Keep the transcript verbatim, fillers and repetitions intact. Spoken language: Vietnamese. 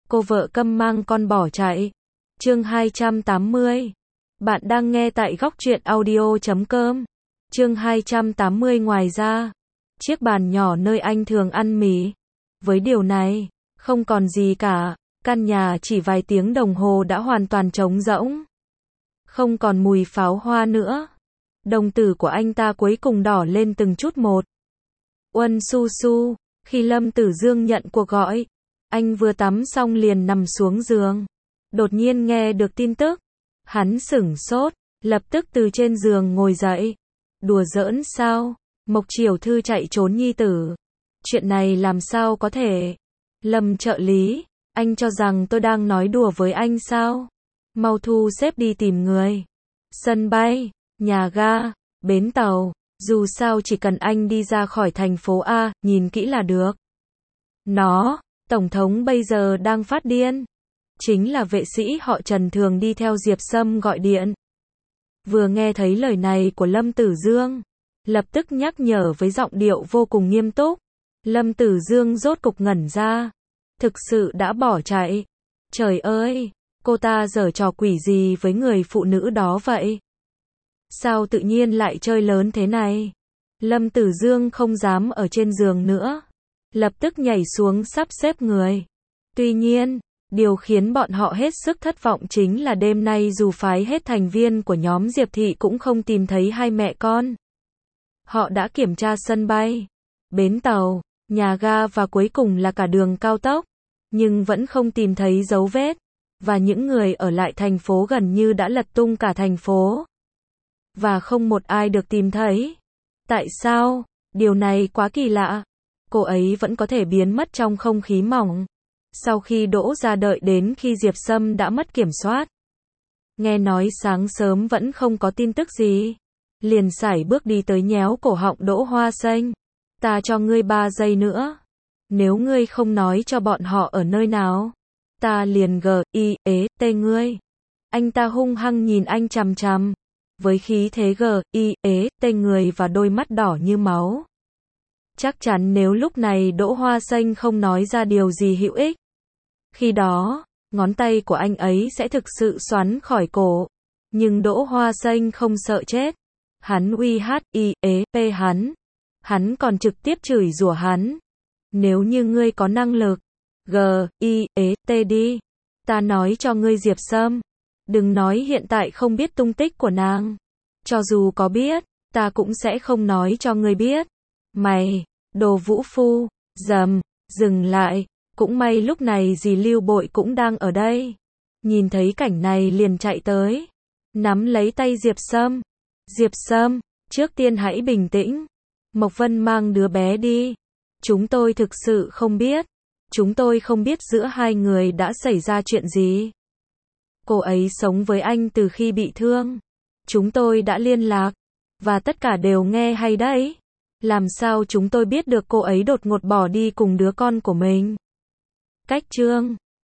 cô vợ câm mang con bỏ chạy. Chương hai trăm tám mươi. Bạn đang nghe tại góc truyện audio chấm com. Chương hai trăm tám mươi. Ngoài ra, chiếc bàn nhỏ nơi anh thường ăn mì. Với điều này, không còn gì cả. Căn nhà chỉ vài tiếng đồng hồ đã hoàn toàn trống rỗng. Không còn mùi pháo hoa nữa. Đồng tử của anh ta cuối cùng đỏ lên từng chút một. Uân su su, khi Lâm Tử Dương nhận cuộc gọi, anh vừa tắm xong liền nằm xuống giường. Đột nhiên nghe được tin tức. Hắn sửng sốt, lập tức từ trên giường ngồi dậy. Đùa giỡn sao? Mộc Triều Thư chạy trốn nhi tử. Chuyện này làm sao có thể? Lâm trợ lý, anh cho rằng tôi đang nói đùa với anh sao? Mau thu xếp đi tìm người. Sân bay, nhà ga, bến tàu, dù sao chỉ cần anh đi ra khỏi thành phố A, nhìn kỹ là được. Nó, Tổng thống bây giờ đang phát điên. Chính là vệ sĩ họ Trần thường đi theo Diệp Sâm gọi điện. Vừa nghe thấy lời này của Lâm Tử Dương, lập tức nhắc nhở với giọng điệu vô cùng nghiêm túc. Lâm Tử Dương rốt cục ngẩn ra. Thực sự đã bỏ chạy. Trời ơi, cô ta giở trò quỷ gì với người phụ nữ đó vậy? Sao tự nhiên lại chơi lớn thế này? Lâm Tử Dương không dám ở trên giường nữa. Lập tức nhảy xuống sắp xếp người. Tuy nhiên, điều khiến bọn họ hết sức thất vọng chính là đêm nay dù phái hết thành viên của nhóm Diệp Thị cũng không tìm thấy hai mẹ con. Họ đã kiểm tra sân bay, bến tàu, nhà ga và cuối cùng là cả đường cao tốc, nhưng vẫn không tìm thấy dấu vết. Và những người ở lại thành phố gần như đã lật tung cả thành phố. Và không một ai được tìm thấy. Tại sao? Điều này quá kỳ lạ. Cô ấy vẫn có thể biến mất trong không khí mỏng. Sau khi Đỗ Gia đợi đến khi Diệp Sâm đã mất kiểm soát. Nghe nói sáng sớm vẫn không có tin tức gì. Liền sải bước đi tới nhéo cổ họng Đỗ Hoa Xanh. Ta cho ngươi ba giây nữa. Nếu ngươi không nói cho bọn họ ở nơi nào, ta liền g, i, ế, tê ngươi. Anh ta hung hăng nhìn anh chằm chằm. Với khí thế g, i, ế, tê người và đôi mắt đỏ như máu. Chắc chắn nếu lúc này Đỗ Hoa Xanh không nói ra điều gì hữu ích, khi đó, ngón tay của anh ấy sẽ thực sự xoắn khỏi cổ. Nhưng Đỗ Hoa Xanh không sợ chết. Hắn uy hát, i, ế, p hắn. Hắn còn trực tiếp chửi rủa hắn. Nếu như ngươi có năng lực, g, i, ế, t đi. Ta nói cho ngươi Diệp Sâm. Đừng nói hiện tại không biết tung tích của nàng. Cho dù có biết, ta cũng sẽ không nói cho ngươi biết. Mày, đồ vũ phu, dầm, dừng lại. Cũng may lúc này dì Lưu Bội cũng đang ở đây. Nhìn thấy cảnh này liền chạy tới. Nắm lấy tay Diệp Sâm. Diệp Sâm, trước tiên hãy bình tĩnh. Mộc Vân mang đứa bé đi. Chúng tôi thực sự không biết. Chúng tôi không biết giữa hai người đã xảy ra chuyện gì. Cô ấy sống với anh từ khi bị thương. Chúng tôi đã liên lạc. Và tất cả đều nghe hay đấy. Làm sao chúng tôi biết được cô ấy đột ngột bỏ đi cùng đứa con của mình? Cách chương